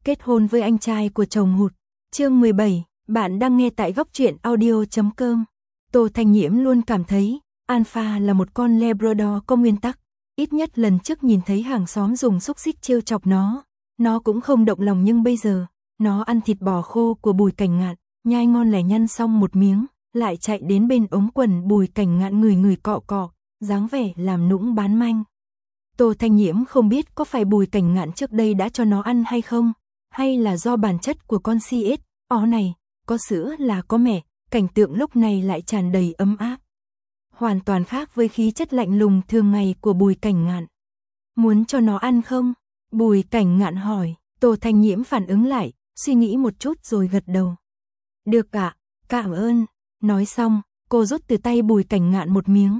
kết hôn với anh trai của chồng hụt. Chương 17, bạn đang nghe tại góc truyện audio.com. Tô Thanh Nhiễm luôn cảm thấy Alpha là một con Labrador có nguyên tắc. Ít nhất lần trước nhìn thấy hàng xóm dùng xúc xích trêu chọc nó cũng không động lòng, nhưng bây giờ, nó ăn thịt bò khô của Bùi Cảnh Ngạn, nhai ngon lẻ, nhăn xong một miếng, lại chạy đến bên ống quần Bùi Cảnh Ngạn người cọ cọ, dáng vẻ làm nũng bán manh. Tô Thanh Nhiễm không biết có phải Bùi Cảnh Ngạn trước đây đã cho nó ăn hay không, hay là do bản chất của con CSO này, có sữa là có mẹ, cảnh tượng lúc này lại tràn đầy ấm áp. Hoàn toàn khác với khí chất lạnh lùng thường ngày của Bùi Cảnh Ngạn. Muốn cho nó ăn không? Bùi Cảnh Ngạn hỏi. Tô Thanh Nhiễm phản ứng lại, suy nghĩ một chút rồi gật đầu. Được ạ, cảm ơn. Nói xong, cô rút từ tay Bùi Cảnh Ngạn một miếng.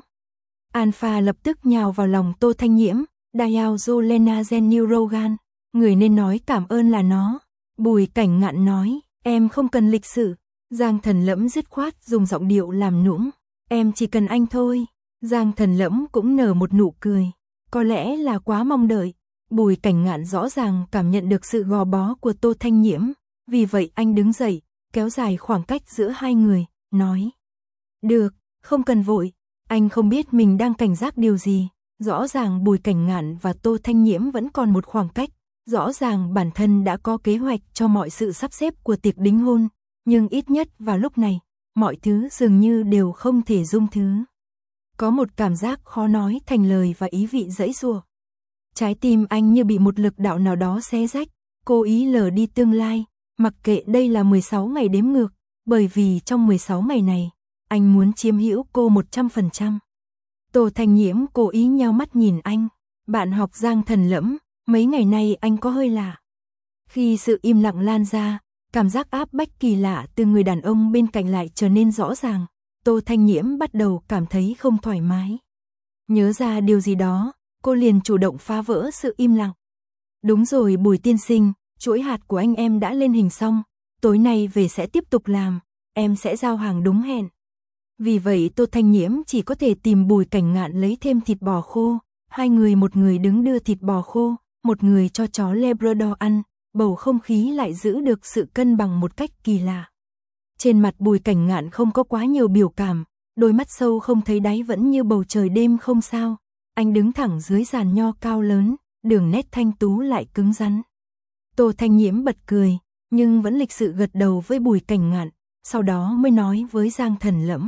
Alpha lập tức nhào vào lòng Tô Thanh Nhiễm. Diao Jolena Genirogan, người nên nói cảm ơn là nó. Bùi Cảnh Ngạn nói, em không cần lịch sự. Giang Thần Lẫm dứt khoát dùng giọng điệu làm nũng. Em chỉ cần anh thôi. Giang Thần Lẫm cũng nở một nụ cười. Có lẽ là quá mong đợi. Bùi Cảnh Ngạn rõ ràng cảm nhận được sự gò bó của Tô Thanh Nhiễm. Vì vậy anh đứng dậy, kéo dài khoảng cách giữa hai người, nói. Được, không cần vội. Anh không biết mình đang cảnh giác điều gì. Rõ ràng Bùi Cảnh Ngạn và Tô Thanh Nhiễm vẫn còn một khoảng cách. Rõ ràng bản thân đã có kế hoạch cho mọi sự sắp xếp của tiệc đính hôn. Nhưng ít nhất vào lúc này, mọi thứ dường như đều không thể dung thứ. Có một cảm giác khó nói thành lời và ý vị giãy giụa. Trái tim anh như bị một lực đạo nào đó xé rách, cố ý lờ đi tương lai, mặc kệ đây là 16 ngày đếm ngược, bởi vì trong 16 ngày này, anh muốn chiếm hữu cô 100%. Tô Thanh Nhiễm cố ý nheo mắt nhìn anh, bạn học Giang Thần Lẫm, mấy ngày nay anh có hơi lạ. Khi sự im lặng lan ra, cảm giác áp bách kỳ lạ từ người đàn ông bên cạnh lại trở nên rõ ràng, Tô Thanh Nhiễm bắt đầu cảm thấy không thoải mái. Nhớ ra điều gì đó, cô liền chủ động phá vỡ sự im lặng. Đúng rồi Bùi tiên sinh, chuỗi hạt của anh em đã lên hình xong, tối nay về sẽ tiếp tục làm, em sẽ giao hàng đúng hẹn. Vì vậy Tô Thanh Nhiễm chỉ có thể tìm Bùi Cảnh Ngạn lấy thêm thịt bò khô, hai người một người đứng đưa thịt bò khô, một người cho chó Labrador ăn, bầu không khí lại giữ được sự cân bằng một cách kỳ lạ. Trên mặt Bùi Cảnh Ngạn không có quá nhiều biểu cảm, đôi mắt sâu không thấy đáy vẫn như bầu trời đêm không sao. Anh đứng thẳng dưới giàn nho cao lớn, đường nét thanh tú lại cứng rắn. Tô Thanh Nhiễm bật cười, nhưng vẫn lịch sự gật đầu với Bùi Cảnh Ngạn, sau đó mới nói với Giang Thần Lẫm.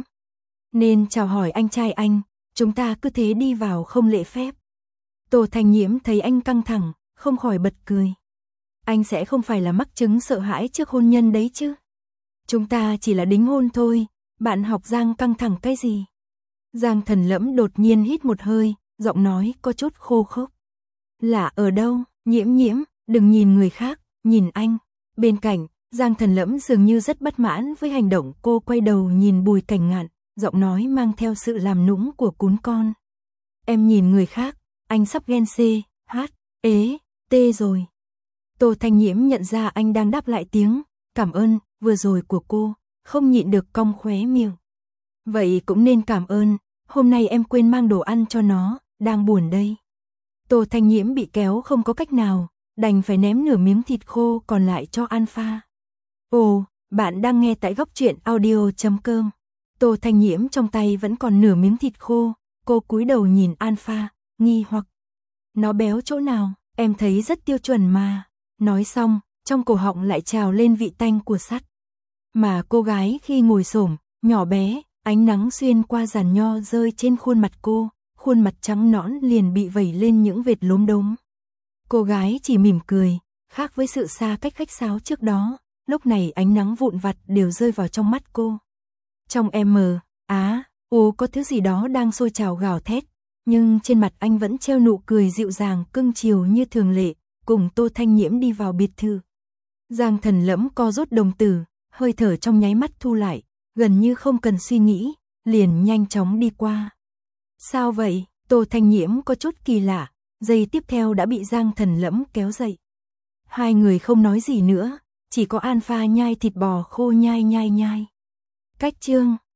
Nên chào hỏi anh trai anh, chúng ta cứ thế đi vào không lễ phép. Tô Thanh Nhiễm thấy anh căng thẳng, không khỏi bật cười. Anh sẽ không phải là mắc chứng sợ hãi trước hôn nhân đấy chứ? Chúng ta chỉ là đính hôn thôi, bạn học Giang căng thẳng cái gì? Giang Thần Lẫm đột nhiên hít một hơi, giọng nói có chút khô khốc. Lạ ở đâu, Nhiễm, đừng nhìn người khác, nhìn anh. Bên cạnh, Giang Thần Lẫm dường như rất bất mãn với hành động cô, quay đầu nhìn Bùi Cảnh Ngạn, giọng nói mang theo sự làm nũng của cún con. Em nhìn người khác, anh sắp ghen CHT rồi. Tô Thanh Nhiễm nhận ra anh đang đáp lại tiếng cảm ơn vừa rồi của cô, không nhịn được cong khóe miệng. Vậy cũng nên cảm ơn, hôm nay em quên mang đồ ăn cho nó, đang buồn đây. Tô Thanh Nhiễm bị kéo không có cách nào, đành phải ném nửa miếng thịt khô còn lại cho Alpha. Ồ, bạn đang nghe tại góc truyện audio.com. Tô Thanh Nhiễm trong tay vẫn còn nửa miếng thịt khô, cô cúi đầu nhìn Alpha, nghi hoặc. Nó béo chỗ nào, em thấy rất tiêu chuẩn mà. Nói xong, trong cổ họng lại trào lên vị tanh của sắt. Mà cô gái khi ngồi xổm, nhỏ bé, ánh nắng xuyên qua giàn nho rơi trên khuôn mặt cô, khuôn mặt trắng nõn liền bị vẩy lên những vệt lốm đốm. Cô gái chỉ mỉm cười, khác với sự xa cách khách sáo trước đó, lúc này ánh nắng vụn vặt đều rơi vào trong mắt cô. Trong có thứ gì đó đang sôi trào gào thét, nhưng trên mặt anh vẫn treo nụ cười dịu dàng cưng chiều như thường lệ, cùng Tô Thanh Nhiễm đi vào biệt thự. Giang Thần Lẫm co rút đồng tử, hơi thở trong nháy mắt thu lại, gần như không cần suy nghĩ, liền nhanh chóng đi qua. Sao vậy? Tô Thanh Nhiễm có chút kỳ lạ, giây tiếp theo đã bị Giang Thần Lẫm kéo dậy. Hai người không nói gì nữa, chỉ có Alpha nhai thịt bò khô nhai. Cách chương